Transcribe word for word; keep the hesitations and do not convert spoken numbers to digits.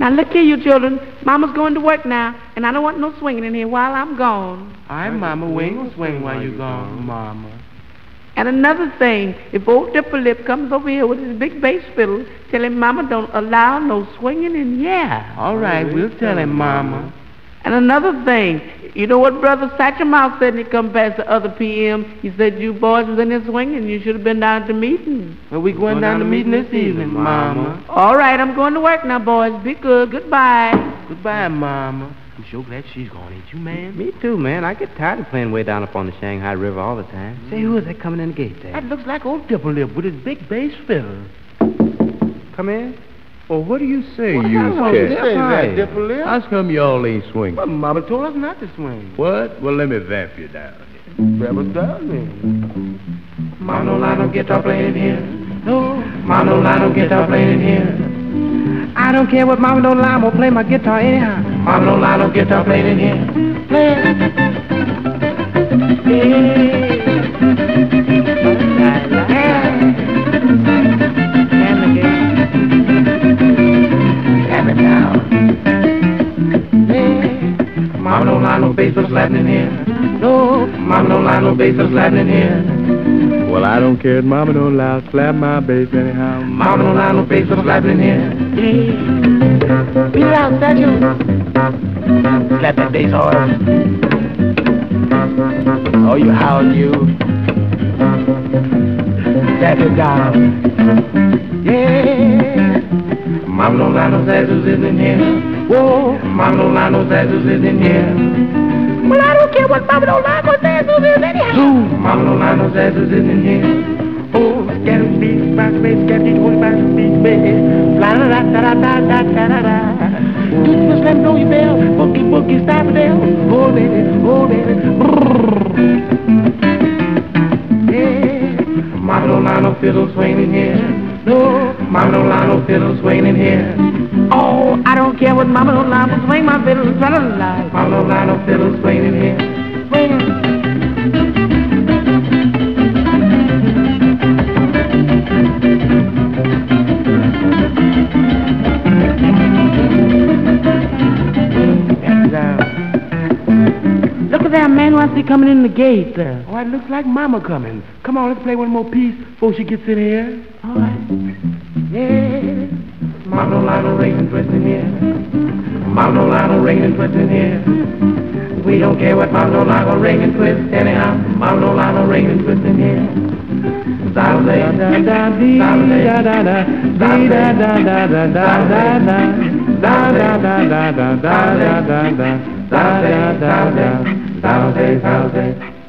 Now look here, you children. Mama's going to work now, and I don't want no swinging in here while I'm gone. All right, Mama, we ain't gonna swing while you gone, Mama. And another thing, if old Dipper Lip comes over here with his big bass fiddle, tell him Mama don't allow no swinging in here. All right, we'll tell him, Mama. And another thing, you know what Brother Satchel said when he come past the other P M? He said you boys was in there swinging. You should have been down at the meeting. Well, we going down to meeting this evening, Mama. All right, I'm going to work now, boys. Be good. Goodbye. Goodbye, Mama. I'm sure glad she's gone, ain't you, man? Me too, man. I get tired of playing way down up on the Shanghai River all the time. Say, who is that coming in the gate there? That looks like old Dipper Lip with his big bass fiddle. Come in. Well, what do you say, What you hell is cat? that, Dipper Lip? How come y'all ain't swinging? Well, Mama told us not to swing. What? Well, let me vamp you down here. Grab us down then. Mama don't lie, no guitar playing here. No, Mama don't lie, no guitar playing here. I don't care what Mama don't lie, I'm gonna play my guitar anyhow. Mama don't lie, no guitar playing in here. Play it. Damn it now. Mama don't lie, no bass or slapping in here. No, Mama don't lie, no bass or slapping in here. Well, I don't care if Mama don't lie, slap my bass anyhow. Mama don't lie, no bass or slapping in here. Beat it out, Satchel. Slap that bass hard. Oh, you howl, you. Slap it down. Yeah. Mama don't lie, no zazzles is in here. Whoa, Mama don't lie, no zazzles is in here. Well, I don't care what Mama don't lie, no zazzles is anyhow. Ooh, Mama don't lie, no zazzles is in here. Oh, get it, beat, back, bass, get it, hold back, beat, bass. La da da da da da da da da. Do you just let me know your bell? Boogie, boogie, stop it there. Oh, baby, oh, baby. Yeah. Mama don't lie, no fiddle swinging in here. No, Mama don't lie, no fiddle swinging in here. Oh, I don't care what Mama don't lie, but swing my fiddle and try to lie. Mama don't lie, no fiddle swinging in here. Swinging. Look at that man, who I see coming in the gate there. Oh, it looks like Mama coming. Come on, let's play one more piece before she gets in here. All right. Yeah. Mama don't lie, no ring and twist in here. Mama don't lie, no ring and twist in here. We don't care what Mama don't lie, no ring and twist anyhow. Mama don't lie, no ring and twist in here. Saturday, Saturday, Saturday, Saturday, Saturday, Saturday, Saturday, Saturday.